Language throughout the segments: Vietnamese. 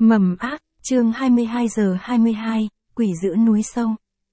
Mầm ác, chương 22 giờ 22, quỷ giữ núi sâu.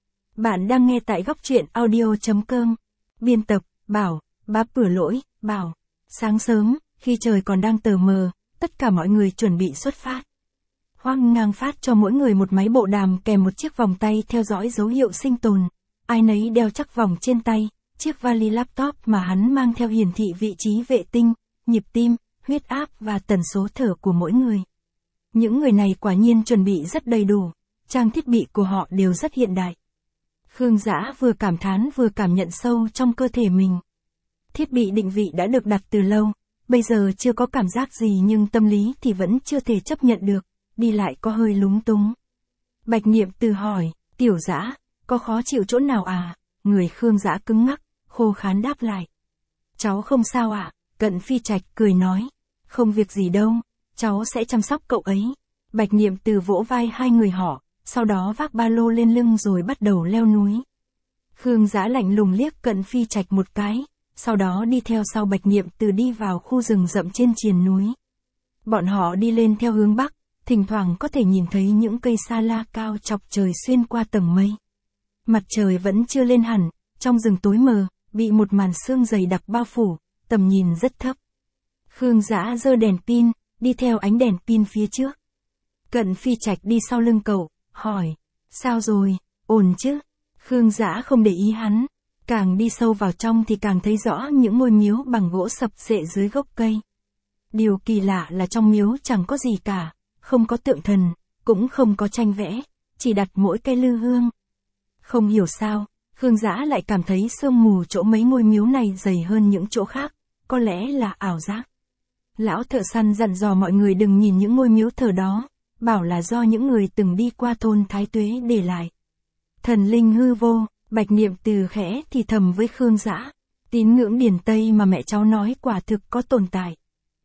Bạn đang nghe tại góc truyện audio.com. Biên tập, Bảo, bá bửa lỗi, Bảo. Sáng sớm, khi trời còn đang tờ mờ, tất cả mọi người chuẩn bị xuất phát. Hoang Ngang phát cho mỗi người một máy bộ đàm kèm một chiếc vòng tay theo dõi dấu hiệu sinh tồn. Ai nấy đeo chắc vòng trên tay, chiếc vali laptop mà hắn mang theo hiển thị vị trí vệ tinh, nhịp tim, huyết áp và tần số thở của mỗi người. Những người này quả nhiên chuẩn bị rất đầy đủ, trang thiết bị của họ đều rất hiện đại. Khương Dã vừa cảm thán vừa cảm nhận sâu trong cơ thể mình. Thiết bị định vị đã được đặt từ lâu, bây giờ chưa có cảm giác gì nhưng tâm lý thì vẫn chưa thể chấp nhận được, đi lại có hơi lúng túng. Bạch Niệm Từ hỏi, Tiểu Dã, có khó chịu chỗ nào à? Người Khương Dã cứng ngắc, khô khán đáp lại. Cháu không sao ạ, Cận Phi Trạch cười nói. Không việc gì đâu, cháu sẽ chăm sóc cậu ấy. Bạch Niệm Từ vỗ vai hai người họ, sau đó vác ba lô lên lưng rồi bắt đầu leo núi. Khương Dã lạnh lùng liếc Cận Phi Trạch một cái, sau đó đi theo sau Bạch Niệm Từ đi vào khu rừng rậm trên triền núi. Bọn họ đi lên theo hướng bắc, thỉnh thoảng có thể nhìn thấy những cây sa la cao chọc trời xuyên qua tầng mây. Mặt trời vẫn chưa lên hẳn, trong rừng tối mờ, bị một màn sương dày đặc bao phủ, tầm nhìn rất thấp. Khương Dã giơ đèn pin, đi theo ánh đèn pin phía trước. Cận Phi Trạch đi sau lưng cậu, hỏi, sao rồi, ổn chứ? Khương Dã không để ý hắn, càng đi sâu vào trong thì càng thấy rõ những ngôi miếu bằng gỗ sập xệ dưới gốc cây. Điều kỳ lạ là trong miếu chẳng có gì cả, không có tượng thần, cũng không có tranh vẽ, chỉ đặt mỗi cây lư hương. Không hiểu sao, Khương Dã lại cảm thấy sương mù chỗ mấy ngôi miếu này dày hơn những chỗ khác, có lẽ là ảo giác. Lão thợ săn dặn dò mọi người đừng nhìn những ngôi miếu thờ đó, bảo là do những người từng đi qua thôn Thái Tuế để lại. Thần linh hư vô, Bạch Niệm Từ khẽ thì thầm với Khương Dã, tín ngưỡng Điền Tây mà mẹ cháu nói quả thực có tồn tại.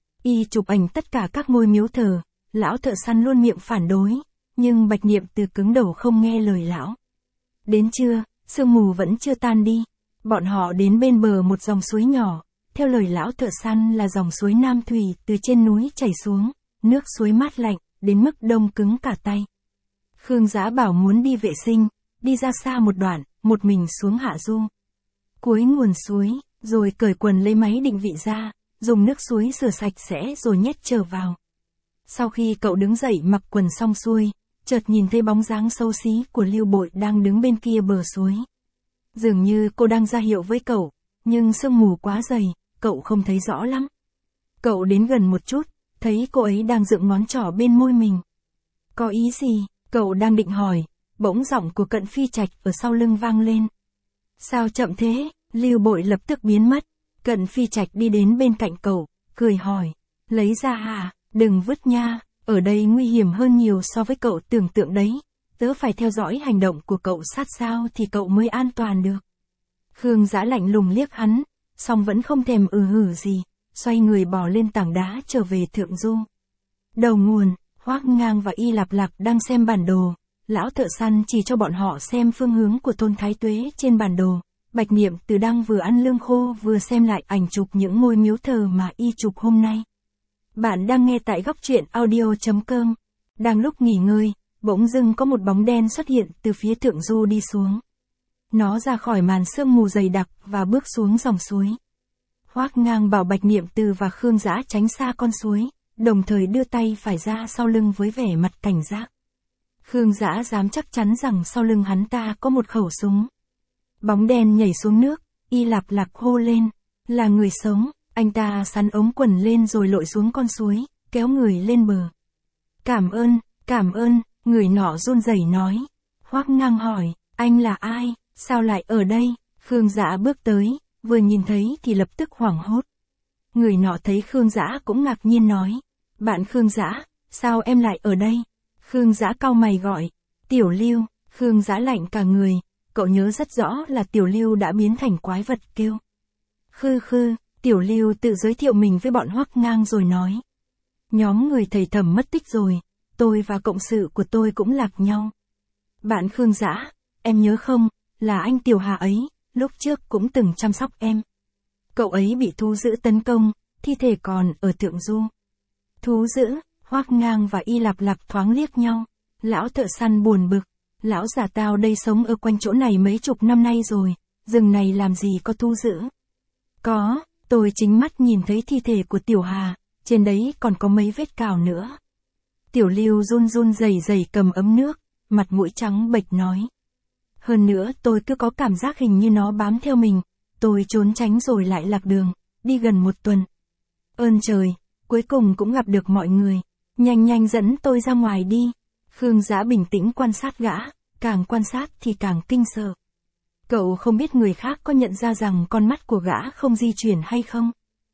Y chụp ảnh tất cả các ngôi miếu thờ, lão thợ săn luôn miệng phản đối, nhưng Bạch Niệm Từ cứng đầu không nghe lời lão. Đến trưa, sương mù vẫn chưa tan đi, bọn họ đến bên bờ một dòng suối nhỏ. Theo lời lão thợ săn là dòng suối Nam Thủy từ trên núi chảy xuống, nước suối mát lạnh, đến mức đông cứng cả tay. Khương Dã bảo muốn đi vệ sinh, đi ra xa một đoạn, một mình xuống hạ du. Cuối nguồn suối, rồi cởi quần lấy máy định vị ra, dùng nước suối rửa sạch sẽ rồi nhét trở vào. Sau khi cậu đứng dậy mặc quần xong xuôi, chợt nhìn thấy bóng dáng xấu xí của Lưu Bội đang đứng bên kia bờ suối. Dường như cô đang ra hiệu với cậu, nhưng sương mù quá dày, cậu không thấy rõ lắm. Cậu đến gần một chút, thấy cô ấy đang dựng ngón trỏ bên môi mình. Có ý gì? Cậu đang định hỏi, bỗng giọng của Cận Phi Trạch ở sau lưng vang lên. Sao chậm thế? Lưu Bội lập tức biến mất. Cận Phi Trạch đi đến bên cạnh cậu, cười hỏi. Lấy ra hả? Đừng vứt nha, ở đây nguy hiểm hơn nhiều so với cậu tưởng tượng đấy. Tớ phải theo dõi hành động của cậu sát sao thì cậu mới an toàn được. Khương Dã lạnh lùng liếc hắn, song vẫn không thèm hử gì, xoay người bò lên tảng đá trở về thượng du. Đầu nguồn, Hoang Ngang và Y Lạp Lạp đang xem bản đồ, lão thợ săn chỉ cho bọn họ xem phương hướng của thôn Thái Tuế trên bản đồ. Bạch Niệm Từ đang vừa ăn lương khô vừa xem lại ảnh chụp những ngôi miếu thờ mà y chụp hôm nay. Bạn đang nghe tại góc truyện audio.com. Đang lúc nghỉ ngơi, bỗng dưng có một bóng đen xuất hiện từ phía thượng du đi xuống. Nó ra khỏi màn sương mù dày đặc và bước xuống dòng suối. Hoang Ngang bảo Bạch Niệm Từ và Khương Dã tránh xa con suối, đồng thời đưa tay phải ra sau lưng với vẻ mặt cảnh giác. Khương Dã dám chắc chắn rằng sau lưng hắn ta có một khẩu súng. Bóng đen nhảy xuống nước, Y Lạp Lạp hô lên, là người sống. Anh ta sắn ống quần lên rồi lội xuống con suối, kéo người lên bờ. Cảm ơn, người nọ run rẩy nói. Hoang Ngang hỏi, anh là ai, sao lại ở đây? Khương Dã bước tới, vừa nhìn thấy thì lập tức hoảng hốt. Người nọ thấy Khương Dã cũng ngạc nhiên nói, bạn Khương Dã, sao em lại ở đây? Khương Dã cau mày gọi, Tiểu Lưu. Khương Dã lạnh cả người, cậu nhớ rất rõ là Tiểu Lưu đã biến thành quái vật kêu. Khư. Tiểu Lưu tự giới thiệu mình với bọn Hoang Ngang rồi nói. Nhóm người thầy Thẩm mất tích rồi, tôi và cộng sự của tôi cũng lạc nhau. Bạn Khương Dã, em nhớ không, là anh Tiểu Hà ấy, lúc trước cũng từng chăm sóc em. Cậu ấy bị thú dữ tấn công, thi thể còn ở thượng du. Thú dữ, Hoắc Ngang và Y Lạp Lạp thoáng liếc nhau. Lão thợ săn buồn bực. Lão già tao đây sống ở quanh chỗ này mấy chục năm nay rồi, rừng này làm gì có thu giữ. Có, tôi chính mắt nhìn thấy thi thể của Tiểu Hà, trên đấy còn có mấy vết cào nữa. Tiểu Lưu run run rẩy rẩy cầm ấm nước, mặt mũi trắng bệch nói. Hơn nữa tôi cứ có cảm giác hình như nó bám theo mình, tôi trốn tránh rồi lại lạc đường, đi gần 1 tuần. Ơn trời, cuối cùng cũng gặp được mọi người, nhanh nhanh dẫn tôi ra ngoài đi. Khương Dã bình tĩnh quan sát gã, càng quan sát thì càng kinh sợ. Cậu không biết người khác có nhận ra rằng con mắt của gã không di chuyển hay không?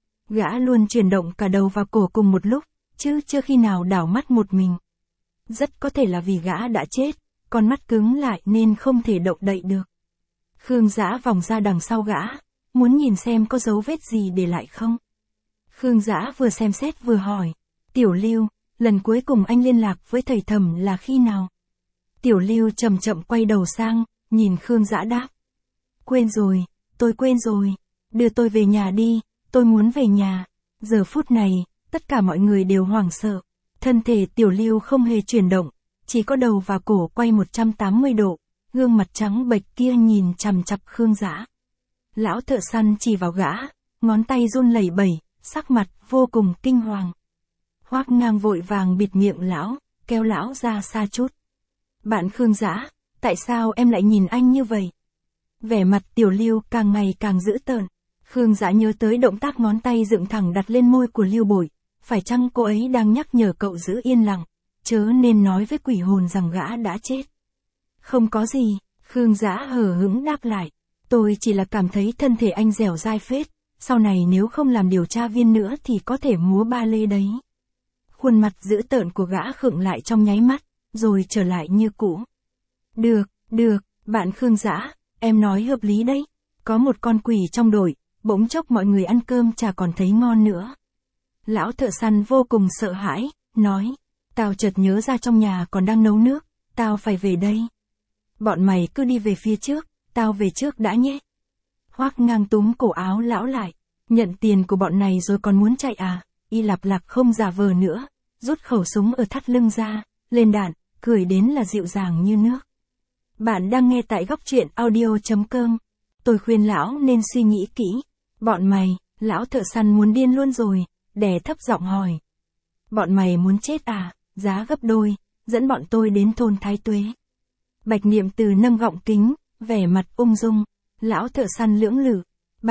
Gã luôn chuyển động cả đầu và cổ cùng một lúc, chứ chưa khi nào đảo mắt một mình. Rất có thể là vì gã đã chết, con mắt cứng lại nên không thể động đậy được. Khương Dã vòng ra đằng sau gã, muốn nhìn xem có dấu vết gì để lại không. Khương Dã vừa xem xét vừa hỏi, Tiểu Lưu, lần cuối cùng anh liên lạc với thầy Thẩm là khi nào? Tiểu Lưu chậm chậm quay đầu sang, nhìn Khương Dã đáp. Quên rồi, tôi quên rồi, đưa tôi về nhà đi, tôi muốn về nhà. Giờ phút này, tất cả mọi người đều hoảng sợ, thân thể Tiểu Lưu không hề chuyển động, chỉ có đầu và cổ quay 180 độ, gương mặt trắng bệch kia nhìn chằm chằm Khương Dã. Lão thợ săn chỉ vào gã, ngón tay run lẩy bẩy, sắc mặt vô cùng kinh hoàng. Hoắc Ngang vội vàng bịt miệng lão, kéo lão ra xa chút. Bạn Khương Dã, tại sao em lại nhìn anh như vậy? Vẻ mặt Tiểu Lưu càng ngày càng dữ tợn. Khương Dã nhớ tới động tác ngón tay dựng thẳng đặt lên môi của Lưu Bội, phải chăng cô ấy đang nhắc nhở cậu giữ yên lặng, chớ nên nói với quỷ hồn rằng gã đã chết. Không có gì, Khương Dã hờ hững đáp lại, tôi chỉ là cảm thấy thân thể anh dẻo dai phết, sau này nếu không làm điều tra viên nữa thì có thể múa ba lê đấy. Khuôn mặt dữ tợn của gã khựng lại trong nháy mắt, rồi trở lại như cũ. Được, bạn Khương Dã, em nói hợp lý đấy. Có một con quỷ trong đội, bỗng chốc mọi người ăn cơm chả còn thấy ngon nữa. Lão thợ săn vô cùng sợ hãi, nói, tao chợt nhớ ra trong nhà còn đang nấu nước, tao phải về đây. Bọn mày cứ đi về phía trước, tao về trước đã nhé. Hoắc Ngang túm cổ áo lão lại, nhận tiền của bọn này rồi còn muốn chạy à? Y Lạp Lạp không giả vờ nữa, rút khẩu súng ở thắt lưng ra, lên đạn, cười đến là dịu dàng như nước. Bạn đang nghe tại góc truyện audio.com. Tôi khuyên lão nên suy nghĩ kỹ. Bọn mày, lão thợ săn muốn điên luôn rồi, đè thấp giọng hỏi. Bọn mày muốn chết à? Giá gấp đôi, dẫn bọn tôi đến thôn Thái Tuế. Bạch Niệm Từ nâng gọng kính, vẻ mặt ung dung. Lão thợ săn lưỡng lự.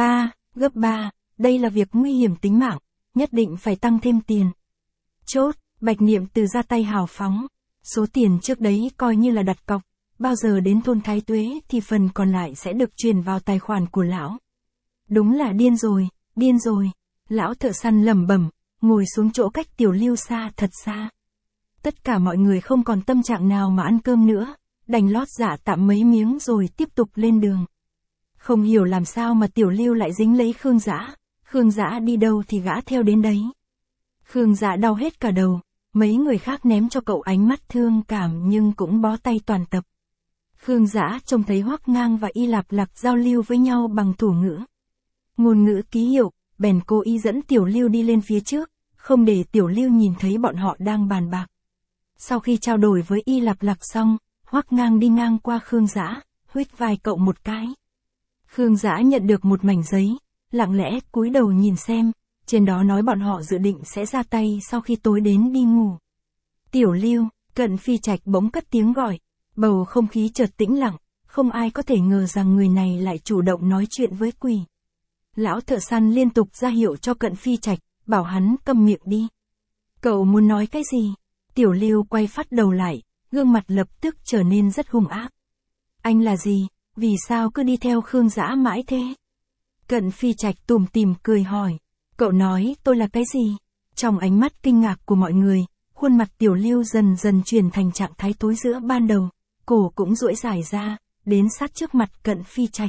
Gấp 3, đây là việc nguy hiểm tính mạng, nhất định phải tăng thêm tiền. Chốt, Bạch Niệm Từ ra tay hào phóng. Số tiền trước đấy coi như là đặt cọc, bao giờ đến thôn Thái Tuế thì phần còn lại sẽ được truyền vào tài khoản của lão. Đúng là điên rồi, lão thợ săn lẩm bẩm, ngồi xuống chỗ cách Tiểu Lưu xa thật xa. Tất cả mọi người không còn tâm trạng nào mà ăn cơm nữa, đành lót dạ tạm mấy miếng rồi tiếp tục lên đường. Không hiểu làm sao mà Tiểu Lưu lại dính lấy Khương Dã, Khương Dã đi đâu thì gã theo đến đấy. Khương Dã đau hết cả đầu, mấy người khác ném cho cậu ánh mắt thương cảm nhưng cũng bó tay toàn tập. Khương Dã trông thấy Hoắc Ngang và Y Lạp Lạp giao lưu với nhau bằng thủ ngữ. Ngôn ngữ ký hiệu, bèn cố ý dẫn Tiểu Lưu đi lên phía trước, không để Tiểu Lưu nhìn thấy bọn họ đang bàn bạc. Sau khi trao đổi với Y Lạp Lạp xong, Hoắc Ngang đi ngang qua Khương Dã, huých vai cậu một cái. Khương Dã nhận được một mảnh giấy, lặng lẽ cúi đầu nhìn xem, trên đó nói bọn họ dự định sẽ ra tay sau khi tối đến đi ngủ. Tiểu Lưu, Cận Phi Trạch bỗng cất tiếng gọi, bầu không khí chợt tĩnh lặng, không ai có thể ngờ rằng người này lại chủ động nói chuyện với quỷ. Lão thợ săn liên tục ra hiệu cho Cận Phi Trạch, bảo hắn câm miệng đi. Cậu muốn nói cái gì? Tiểu Lưu quay phát đầu lại, gương mặt lập tức trở nên rất hung ác. Anh là gì? Vì sao cứ đi theo Khương Dã mãi thế? Cận Phi Trạch tủm tỉm cười hỏi. Cậu nói tôi là cái gì? Trong ánh mắt kinh ngạc của mọi người, khuôn mặt Tiểu Lưu dần dần chuyển thành trạng thái tối giữa ban đầu, cổ cũng duỗi dài ra, đến sát trước mặt Cận Phi Trạch.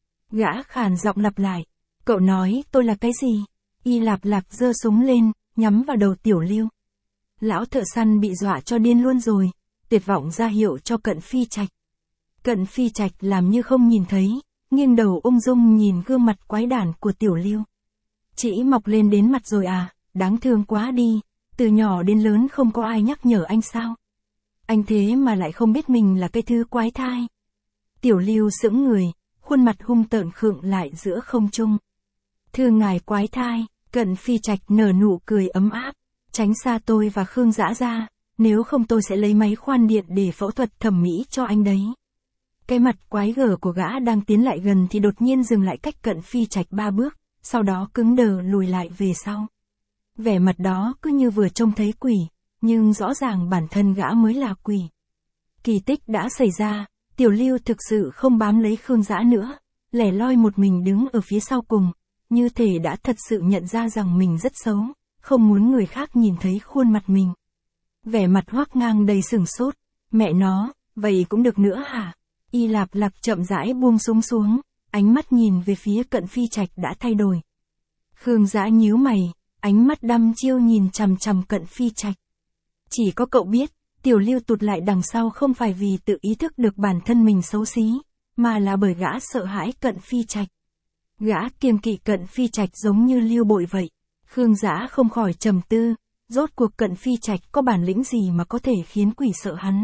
Gã khàn giọng lặp lại. Cậu nói tôi là cái gì? Y Lạp Lạp giơ súng lên, nhắm vào đầu Tiểu Lưu. Lão thợ săn bị dọa cho điên luôn rồi, tuyệt vọng ra hiệu cho Cận Phi Trạch. Cận Phi Trạch làm như không nhìn thấy, nghiêng đầu ung dung nhìn gương mặt quái đản của Tiểu Lưu. Chỉ mọc lên đến mặt rồi à, đáng thương quá đi, Từ nhỏ đến lớn không có ai nhắc nhở anh sao? Anh thế mà lại không biết mình là cái thứ quái thai. Tiểu Lưu sững người, khuôn mặt hung tợn khựng lại giữa không trung. Thưa ngài quái thai, Cận Phi Trạch nở nụ cười ấm áp. Tránh xa tôi và Khương Dã ra, nếu không tôi sẽ lấy máy khoan điện để phẫu thuật thẩm mỹ cho anh đấy. Cái mặt quái gở của gã đang tiến lại gần thì đột nhiên dừng lại cách Cận Phi Trạch 3 bước, sau đó cứng đờ lùi lại về sau. Vẻ mặt đó cứ như vừa trông thấy quỷ, nhưng rõ ràng bản thân gã mới là quỷ. Kỳ tích đã xảy ra, Tiểu Lưu thực sự không bám lấy Khương Dã nữa, lẻ loi một mình đứng ở phía sau cùng, như thể đã thật sự nhận ra rằng mình rất xấu, không muốn người khác nhìn thấy khuôn mặt mình. Vẻ mặt Hoắc Ngang đầy sửng sốt, mẹ nó, vậy cũng được nữa hả? Y Lạp Lạp chậm rãi buông súng xuống, ánh mắt nhìn về phía Cận Phi Trạch đã thay đổi. Khương Dã nhíu mày, ánh mắt đăm chiêu nhìn chằm chằm Cận Phi Trạch. Chỉ có cậu biết, Tiểu Lưu tụt lại đằng sau không phải vì tự ý thức được bản thân mình xấu xí, mà là bởi gã sợ hãi Cận Phi Trạch. Gã kiêng kỵ Cận Phi Trạch giống như Lưu Bội vậy. Khương Dã không khỏi trầm tư, rốt cuộc Cận Phi Trạch có bản lĩnh gì mà có thể khiến quỷ sợ hắn.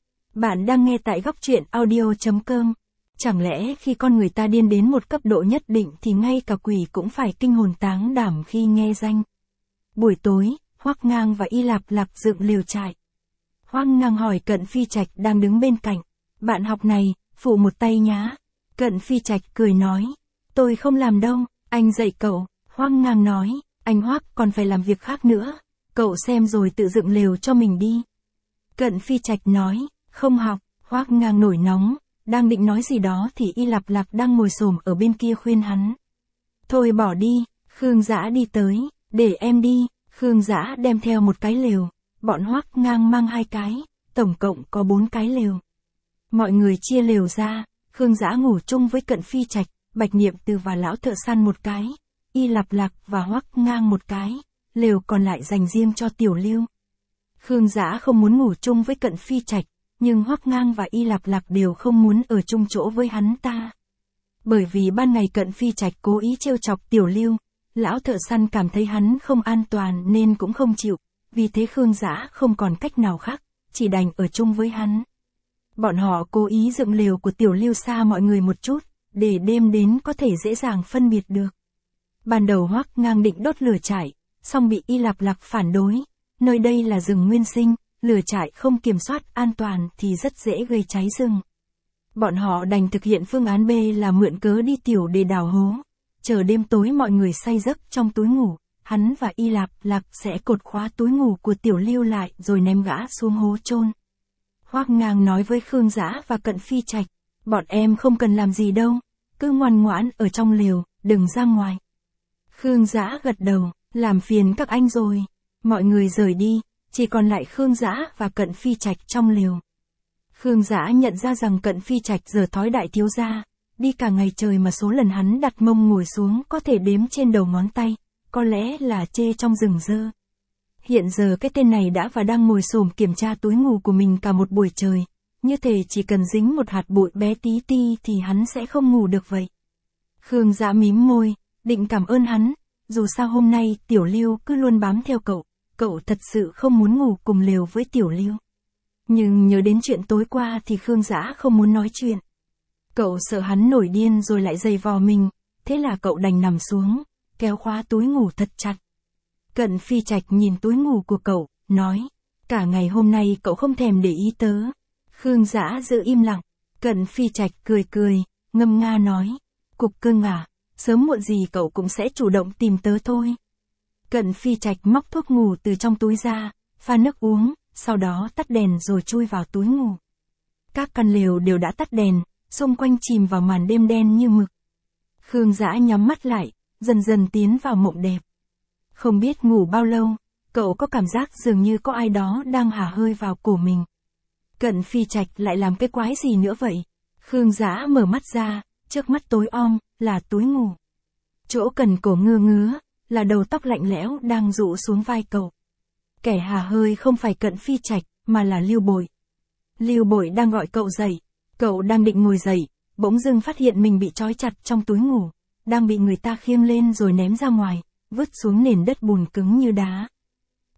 Bạn đang nghe tại góc truyện audio.com. Chẳng lẽ khi con người ta điên đến một cấp độ nhất định thì ngay cả quỷ cũng phải kinh hồn táng đảm khi nghe danh. Buổi tối, Hoắc Ngang và Y Lạp Lạp dựng lều trại. Hoắc Ngang hỏi Cận Phi Trạch đang đứng bên cạnh, bạn học này, phụ một tay nhá. Cận Phi Trạch cười nói, tôi không làm đâu, anh dạy cậu. Hoắc Ngang nói, anh Hoắc còn phải làm việc khác nữa, cậu xem rồi tự dựng lều cho mình đi. Cận Phi Trạch nói, không học. Hoắc Ngang nổi nóng, đang định nói gì đó thì Y Lạp Lạp đang ngồi xổm ở bên kia khuyên hắn. Thôi bỏ đi, Khương Dã đi tới, để em đi. Khương Dã đem theo một cái lều, bọn Hoắc Ngang mang 2 cái, tổng cộng có 4 cái lều. Mọi người chia lều ra, Khương Dã ngủ chung với Cận Phi Trạch, Bạch Niệm Từ và lão thợ săn một cái, Y Lạp Lạp và Hoắc Ngang một cái, lều còn lại dành riêng cho Tiểu Lưu. Khương Dã không muốn ngủ chung với Cận Phi Trạch, nhưng Hoắc Ngang và Y Lạp Lạp đều không muốn ở chung chỗ với hắn ta. Bởi vì ban ngày Cận Phi Trạch cố ý trêu chọc Tiểu Lưu, lão thợ săn cảm thấy hắn không an toàn nên cũng không chịu, vì thế Khương Dã không còn cách nào khác, chỉ đành ở chung với hắn. Bọn họ cố ý dựng lều của Tiểu Lưu xa mọi người một chút, để đêm đến có thể dễ dàng phân biệt được. Ban đầu Hoắc Ngang định đốt lửa trại, song bị Y Lạp Lạp phản đối, nơi đây là rừng nguyên sinh, lửa trại không kiểm soát an toàn thì rất dễ gây cháy rừng. Bọn họ đành thực hiện phương án B là mượn cớ đi tiểu để đào hố. Chờ đêm tối mọi người say giấc trong túi ngủ, hắn và Y Lạp Lạp sẽ cột khóa túi ngủ của Tiểu Lưu lại rồi ném gã xuống hố chôn. Hoắc Ngang nói với Khương Dã và Cận Phi Trạch, bọn em không cần làm gì đâu, cứ ngoan ngoãn ở trong lều, đừng ra ngoài. Khương Dã gật đầu, làm phiền các anh rồi. Mọi người rời đi, chỉ còn lại Khương Dã và Cận Phi Trạch trong lều. Khương Dã nhận ra rằng Cận Phi Trạch giờ thói đại thiếu gia, đi cả ngày trời mà số lần hắn đặt mông ngồi xuống có thể đếm trên đầu ngón tay, có lẽ là chê trong rừng rơ. Hiện giờ cái tên này đã và đang ngồi xổm kiểm tra túi ngủ của mình cả một buổi trời, như thể chỉ cần dính một hạt bụi bé tí ti thì hắn sẽ không ngủ được vậy. Khương Dã mím môi, định cảm ơn hắn, dù sao hôm nay Tiểu Lưu cứ luôn bám theo cậu thật sự không muốn ngủ cùng lều với Tiểu Lưu. Nhưng nhớ đến chuyện tối qua thì Khương Dã không muốn nói chuyện. Cậu sợ hắn nổi điên rồi lại giày vò mình, thế là cậu đành nằm xuống, kéo khóa túi ngủ thật chặt. Cận Phi Trạch nhìn túi ngủ của cậu, nói, cả ngày hôm nay cậu không thèm để ý tớ. Khương Dã giữ im lặng, Cận Phi Trạch cười, ngâm nga nói, cục cưng à, sớm muộn gì cậu cũng sẽ chủ động tìm tớ thôi. Cận Phi Trạch móc thuốc ngủ từ trong túi ra, pha nước uống, sau đó tắt đèn rồi chui vào túi ngủ. Các căn lều đều đã tắt đèn, xung quanh chìm vào màn đêm đen như mực. Khương Dã nhắm mắt lại, dần dần tiến vào mộng đẹp. Không biết ngủ bao lâu, cậu có cảm giác dường như có ai đó đang hả hơi vào cổ mình. Cận Phi Trạch lại làm cái quái gì nữa vậy? Khương Dã mở mắt ra, trước mắt tối om, là túi ngủ. Chỗ cần cổ ngứa, là đầu tóc lạnh lẽo đang rũ xuống vai cậu. Kẻ hả hơi không phải Cận Phi Trạch, mà là Lưu Bội. Lưu Bội đang gọi cậu dậy, cậu đang định ngồi dậy, bỗng dưng phát hiện mình bị trói chặt trong túi ngủ, đang bị người ta khiêng lên rồi ném ra ngoài, vứt xuống nền đất bùn cứng như đá.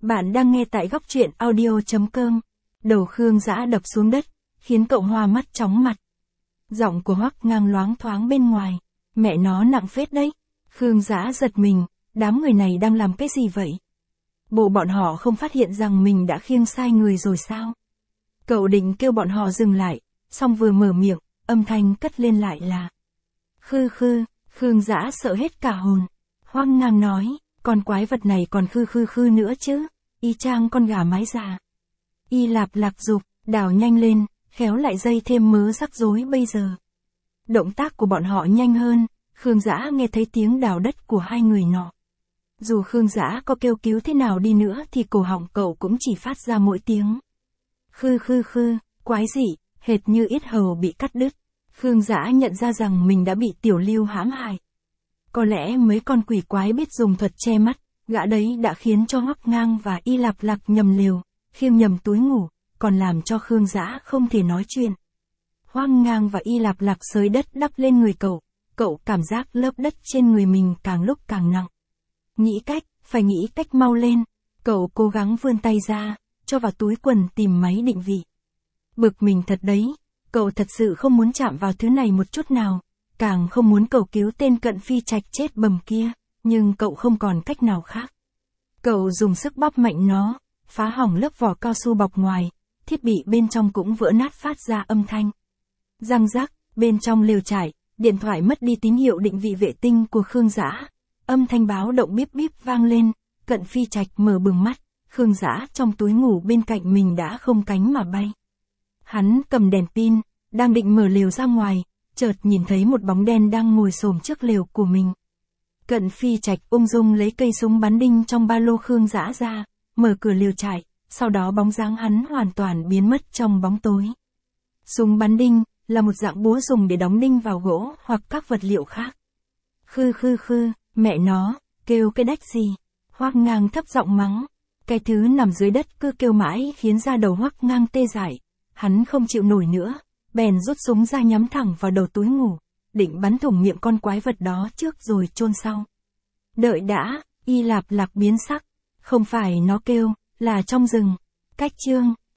Bạn đang nghe tại góc truyện audio.com. Đầu Khương Dã đập xuống đất, khiến cậu hoa mắt chóng mặt. Giọng của Hoắc Ngang loáng thoáng bên ngoài. Mẹ nó nặng phết đấy. Khương Dã giật mình, đám người này đang làm cái gì vậy? Bộ bọn họ không phát hiện rằng mình đã khiêng sai người rồi sao? Cậu định kêu bọn họ dừng lại, xong vừa mở miệng, âm thanh cất lên lại là khư khư. Khương Dã sợ hết cả hồn. Hoắc Ngang nói, con quái vật này còn khư khư khư nữa chứ, y chang con gà mái già. Y Lạp Lạc dục, đào nhanh lên, khéo lại dây thêm mớ rắc rối bây giờ. Động tác của bọn họ nhanh hơn, Khương Dã nghe thấy tiếng đào đất của hai người nọ. Dù Khương Dã có kêu cứu thế nào đi nữa thì cổ họng cậu cũng chỉ phát ra mỗi tiếng khư khư khư, quái dị, hệt như yết hầu bị cắt đứt. Khương Dã nhận ra rằng mình đã bị Tiểu Lưu hãm hại. Có lẽ mấy con quỷ quái biết dùng thuật che mắt, gã đấy đã khiến cho Hoắc Ngang và Y Lạp Lạc nhầm lều, khiêng nhầm túi ngủ, còn làm cho Khương Dã không thể nói chuyện. Hoắc Ngang và Y Lạp Lạc xới đất đắp lên người cậu cảm giác lớp đất trên người mình càng lúc càng nặng. Phải nghĩ cách mau lên, cậu cố gắng vươn tay ra, cho vào túi quần tìm máy định vị. Bực mình thật đấy, cậu thật sự không muốn chạm vào thứ này một chút nào, càng không muốn cầu cứu tên Cận Phi Trạch chết bầm kia, nhưng cậu không còn cách nào khác. Cậu dùng sức bóp mạnh nó, phá hỏng lớp vỏ cao su bọc ngoài, thiết bị bên trong cũng vỡ nát phát ra âm thanh. Răng rắc, bên trong lều trại, điện thoại mất đi tín hiệu định vị vệ tinh của Khương Dã. Âm thanh báo động bíp bíp vang lên, Cận Phi Trạch mở bừng mắt, Khương Dã trong túi ngủ bên cạnh mình đã không cánh mà bay. Hắn cầm đèn pin, đang định mở lều ra ngoài, chợt nhìn thấy một bóng đen đang ngồi xổm trước lều của mình. Cận Phi Trạch ung dung lấy cây súng bắn đinh trong ba lô Khương Dã ra, mở cửa lều trại, sau đó bóng dáng hắn hoàn toàn biến mất trong bóng tối. Súng bắn đinh là một dạng búa dùng để đóng đinh vào gỗ hoặc các vật liệu khác. Khư khư khư, mẹ nó, kêu cái đách gì? Hoắc Ngang thấp giọng mắng. Cái thứ nằm dưới đất cứ kêu mãi khiến da đầu Hoắc Ngang tê dại. Hắn không chịu nổi nữa, bèn rút súng ra nhắm thẳng vào đầu túi ngủ, định bắn thủng miệng con quái vật đó trước rồi chôn sau. Đợi đã, Y Lạp Lạc biến sắc, không phải nó kêu, là trong rừng. Cách chương